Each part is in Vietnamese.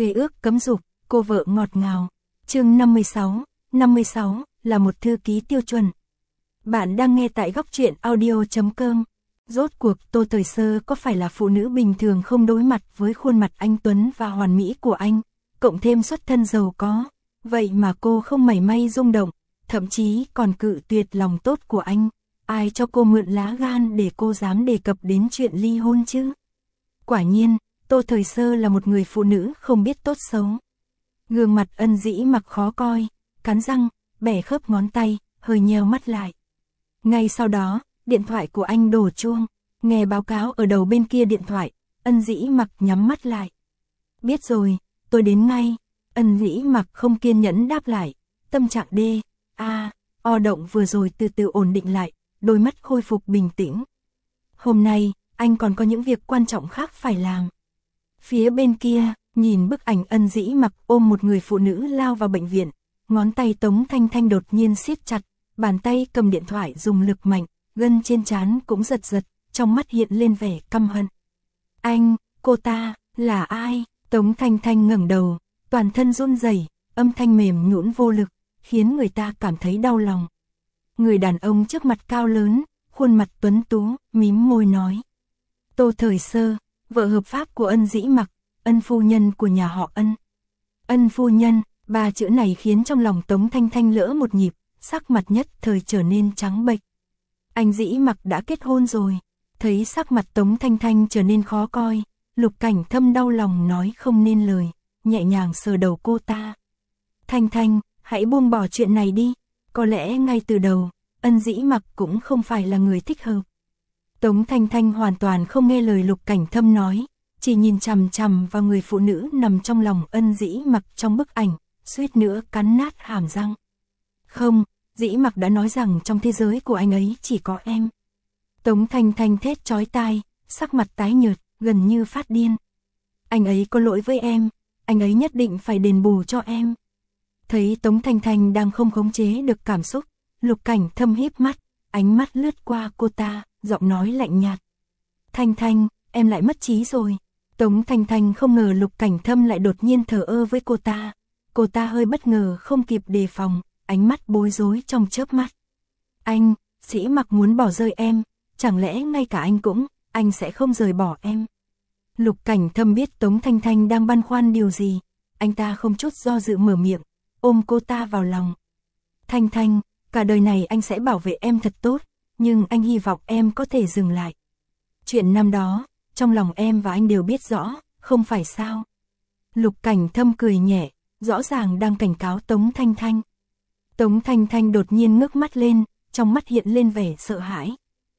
Khế ước cấm dục, cô vợ ngọt ngào. Chương 56 là một thư ký tiêu chuẩn. Bạn đang nghe tại góc truyện audio.com. Rốt cuộc Tô Thời Sơ có phải là phụ nữ bình thường không đối mặt với khuôn mặt anh tuấn và hoàn mỹ của anh, cộng thêm xuất thân giàu có, vậy mà cô không mảy may rung động, thậm chí còn cự tuyệt lòng tốt của anh. Ai cho cô mượn lá gan để cô dám đề cập đến chuyện ly hôn chứ? Quả nhiên, Tô Thời Sơ là một người phụ nữ không biết tốt xấu. Gương mặt Ân Dĩ Mặc khó coi, cắn răng, bẻ khớp ngón tay, hơi nheo mắt lại. Ngay sau đó, điện thoại của anh đổ chuông, nghe báo cáo ở đầu bên kia điện thoại, Ân Dĩ Mặc nhắm mắt lại. Biết rồi, tôi đến ngay. Ân Dĩ Mặc không kiên nhẫn đáp lại, tâm trạng o động vừa rồi từ từ ổn định lại, đôi mắt khôi phục bình tĩnh. Hôm nay, anh còn có những việc quan trọng khác phải làm. Phía bên kia, nhìn bức ảnh Ân Dĩ Mặc ôm một người phụ nữ lao vào bệnh viện, ngón tay Tống Thanh Thanh đột nhiên siết chặt, bàn tay cầm điện thoại dùng lực mạnh, gân trên trán cũng giật giật, trong mắt hiện lên vẻ căm hận. Cô ta, là ai? Tống Thanh Thanh ngẩng đầu, toàn thân run rẩy, âm thanh mềm nhũn vô lực, khiến người ta cảm thấy đau lòng. Người đàn ông trước mặt cao lớn, khuôn mặt tuấn tú, mím môi nói. Tô Thời Sơ, vợ hợp pháp của Ân Dĩ Mặc, Ân phu nhân của nhà họ Ân. Ân phu nhân, ba chữ này khiến trong lòng Tống Thanh Thanh lỡ một nhịp, sắc mặt nhất thời trở nên trắng bệch. Anh Dĩ Mặc đã kết hôn rồi. Thấy sắc mặt Tống Thanh Thanh trở nên khó coi, Lục Cảnh Thâm đau lòng nói không nên lời, nhẹ nhàng sờ đầu cô ta. Thanh Thanh, hãy buông bỏ chuyện này đi, có lẽ ngay từ đầu, Ân Dĩ Mặc cũng không phải là người thích hợp. Tống Thanh Thanh hoàn toàn không nghe lời Lục Cảnh Thâm nói, chỉ nhìn chằm chằm vào người phụ nữ nằm trong lòng Ân Dĩ Mặc trong bức ảnh, suýt nữa cắn nát hàm răng. Không, Dĩ Mặc đã nói rằng trong thế giới của anh ấy chỉ có em. Tống Thanh Thanh thét chói tai, sắc mặt tái nhợt, gần như phát điên. Anh ấy có lỗi với em, anh ấy nhất định phải đền bù cho em. Thấy Tống Thanh Thanh đang không khống chế được cảm xúc, Lục Cảnh Thâm híp mắt, ánh mắt lướt qua cô ta, giọng nói lạnh nhạt. Thanh Thanh, em lại mất trí rồi. Tống Thanh Thanh không ngờ Lục Cảnh Thâm lại đột nhiên thờ ơ với cô ta. Cô ta hơi bất ngờ không kịp đề phòng, ánh mắt bối rối trong chớp mắt. Anh, Dĩ Mặc muốn bỏ rơi em, chẳng lẽ ngay cả anh sẽ không rời bỏ em. Lục Cảnh Thâm biết Tống Thanh Thanh đang băn khoăn điều gì, anh ta không chút do dự mở miệng, ôm cô ta vào lòng. Thanh Thanh, cả đời này anh sẽ bảo vệ em thật tốt, nhưng anh hy vọng em có thể dừng lại. Chuyện năm đó, trong lòng em và anh đều biết rõ, không phải sao? Lục Cảnh Thâm cười nhẹ, rõ ràng đang cảnh cáo Tống Thanh Thanh. Tống Thanh Thanh đột nhiên ngước mắt lên, trong mắt hiện lên vẻ sợ hãi.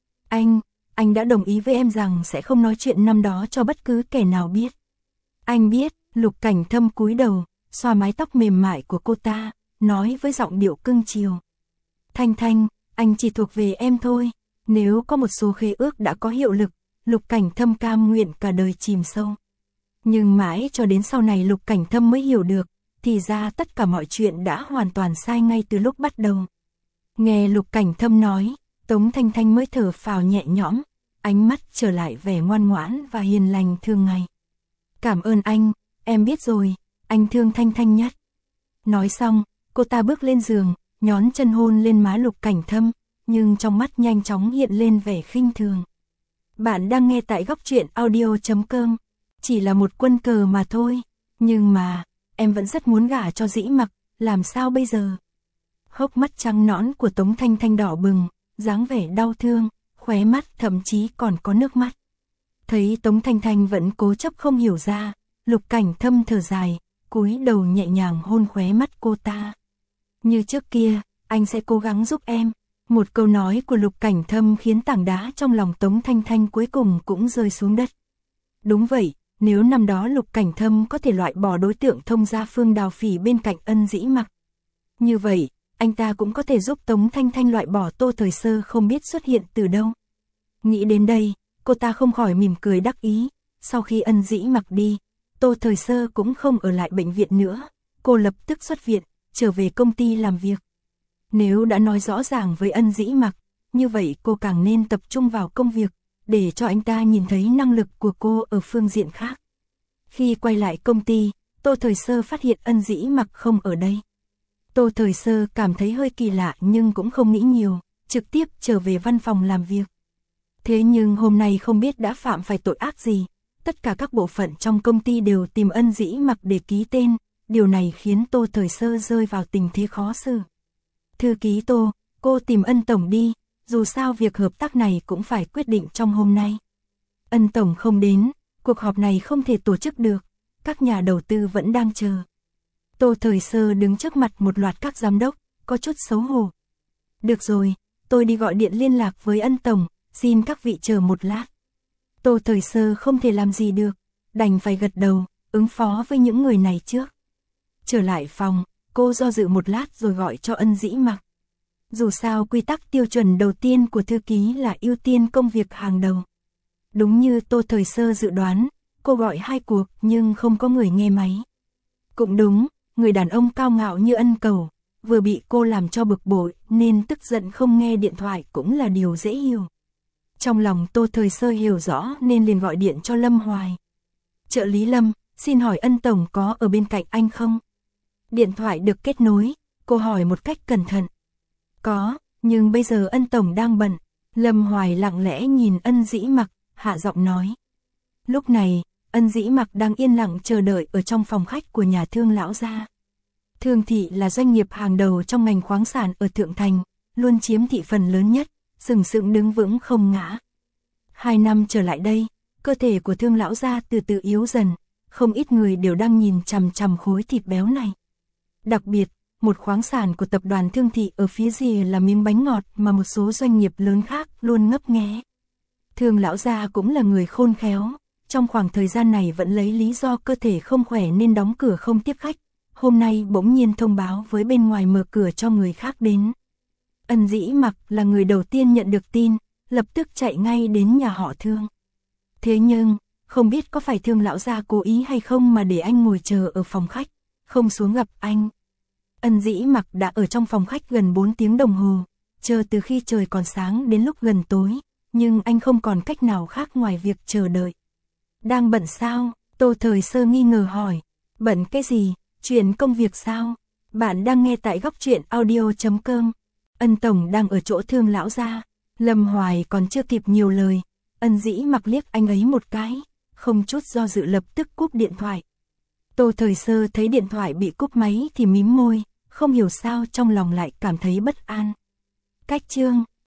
Anh đã đồng ý với em rằng sẽ không nói chuyện năm đó cho bất cứ kẻ nào biết. Anh biết. Lục Cảnh Thâm cúi đầu, xoa mái tóc mềm mại của cô ta, nói với giọng điệu cưng chiều. Thanh Thanh, anh chỉ thuộc về em thôi. Nếu có một số khế ước đã có hiệu lực, Lục Cảnh Thâm cam nguyện cả đời chìm sâu. Nhưng mãi cho đến sau này Lục Cảnh Thâm mới hiểu được, thì ra tất cả mọi chuyện đã hoàn toàn sai ngay từ lúc bắt đầu. Nghe Lục Cảnh Thâm nói, Tống Thanh Thanh mới thở phào nhẹ nhõm, ánh mắt trở lại vẻ ngoan ngoãn và hiền lành thường ngày. Cảm ơn anh, em biết rồi, anh thương Thanh Thanh nhất. Nói xong, cô ta bước lên giường, nhón chân hôn lên má Lục Cảnh Thâm, nhưng trong mắt nhanh chóng hiện lên vẻ khinh thường. Bạn đang nghe tại góc truyện audio.com, chỉ là một quân cờ mà thôi, nhưng mà, em vẫn rất muốn gả cho Dĩ Mặc, làm sao bây giờ? Hốc mắt trắng nõn của Tống Thanh Thanh đỏ bừng, dáng vẻ đau thương, khóe mắt thậm chí còn có nước mắt. Thấy Tống Thanh Thanh vẫn cố chấp không hiểu ra, Lục Cảnh Thâm thở dài, cúi đầu nhẹ nhàng hôn khóe mắt cô ta. Như trước kia, anh sẽ cố gắng giúp em. Một câu nói của Lục Cảnh Thâm khiến tảng đá trong lòng Tống Thanh Thanh cuối cùng cũng rơi xuống đất. Đúng vậy, nếu năm đó Lục Cảnh Thâm có thể loại bỏ đối tượng thông gia Phương Đào Phỉ bên cạnh Ân Dĩ Mặc, như vậy, anh ta cũng có thể giúp Tống Thanh Thanh loại bỏ Tô Thời Sơ không biết xuất hiện từ đâu. Nghĩ đến đây, cô ta không khỏi mỉm cười đắc ý. Sau khi Ân Dĩ Mặc đi, Tô Thời Sơ cũng không ở lại bệnh viện nữa, cô lập tức xuất viện, trở về công ty làm việc. Nếu đã nói rõ ràng với Ân Dĩ Mặc, như vậy cô càng nên tập trung vào công việc, để cho anh ta nhìn thấy năng lực của cô ở phương diện khác. Khi quay lại công ty, Tô Thời Sơ phát hiện Ân Dĩ Mặc không ở đây. Tô Thời Sơ cảm thấy hơi kỳ lạ nhưng cũng không nghĩ nhiều, trực tiếp trở về văn phòng làm việc. Thế nhưng hôm nay không biết đã phạm phải tội ác gì, tất cả các bộ phận trong công ty đều tìm Ân Dĩ Mặc để ký tên, điều này khiến Tô Thời Sơ rơi vào tình thế khó xử. Thư ký Tô, cô tìm Ân Tổng đi, dù sao việc hợp tác này cũng phải quyết định trong hôm nay. Ân Tổng không đến, cuộc họp này không thể tổ chức được, các nhà đầu tư vẫn đang chờ. Tô Thời Sơ đứng trước mặt một loạt các giám đốc, có chút xấu hổ. Được rồi, tôi đi gọi điện liên lạc với Ân Tổng, xin các vị chờ một lát. Tô Thời Sơ không thể làm gì được, đành phải gật đầu, ứng phó với những người này trước. Trở lại phòng, cô do dự một lát rồi gọi cho Ân Dĩ Mặc. Dù sao quy tắc tiêu chuẩn đầu tiên của thư ký là ưu tiên công việc hàng đầu. Đúng như Tô Thời Sơ dự đoán, cô gọi 2 cuộc nhưng không có người nghe máy. Cũng đúng, người đàn ông cao ngạo như Ân Cầu, vừa bị cô làm cho bực bội nên tức giận không nghe điện thoại cũng là điều dễ hiểu. Trong lòng Tô Thời Sơ hiểu rõ nên liền gọi điện cho Lâm Hoài. Trợ lý Lâm, xin hỏi Ân Tổng có ở bên cạnh anh không? Điện thoại được kết nối, cô hỏi một cách cẩn thận. Có, nhưng bây giờ Ân Tổng đang bận. Lâm Hoài lặng lẽ nhìn Ân Dĩ Mặc, hạ giọng nói. Lúc này, Ân Dĩ Mặc đang yên lặng chờ đợi ở trong phòng khách của nhà Thương lão gia. Thương thị là doanh nghiệp hàng đầu trong ngành khoáng sản ở Thượng Thành, luôn chiếm thị phần lớn nhất, sừng sững đứng vững không ngã. 2 năm trở lại đây, cơ thể của Thương lão gia từ từ yếu dần, không ít người đều đang nhìn chằm chằm khối thịt béo này. Đặc biệt, một khoáng sản của tập đoàn Thương thị ở phía rìa là miếng bánh ngọt mà một số doanh nghiệp lớn khác luôn ngấp nghé. Thương lão gia cũng là người khôn khéo, trong khoảng thời gian này vẫn lấy lý do cơ thể không khỏe nên đóng cửa không tiếp khách. Hôm nay bỗng nhiên thông báo với bên ngoài mở cửa cho người khác đến. Ân Dĩ Mặc là người đầu tiên nhận được tin, lập tức chạy ngay đến nhà họ Thương. Thế nhưng, không biết có phải Thương lão gia cố ý hay không mà để anh ngồi chờ ở phòng khách, không xuống gặp anh. Ân Dĩ Mặc đã ở trong phòng khách gần 4 tiếng đồng hồ, chờ từ khi trời còn sáng đến lúc gần tối, nhưng anh không còn cách nào khác ngoài việc chờ đợi. Đang bận sao? Tô Thời Sơ nghi ngờ hỏi. Bận cái gì? Chuyện công việc sao? Bạn đang nghe tại góc truyện audio.com. Ân Tổng đang ở chỗ Thương lão gia. Lâm Hoài còn chưa kịp nhiều lời, Ân Dĩ Mặc liếc anh ấy một cái, không chút do dự lập tức cúp điện thoại. Tô Thời Sơ thấy điện thoại bị cúp máy thì mím môi, không hiểu sao trong lòng lại cảm thấy bất an. Cách chương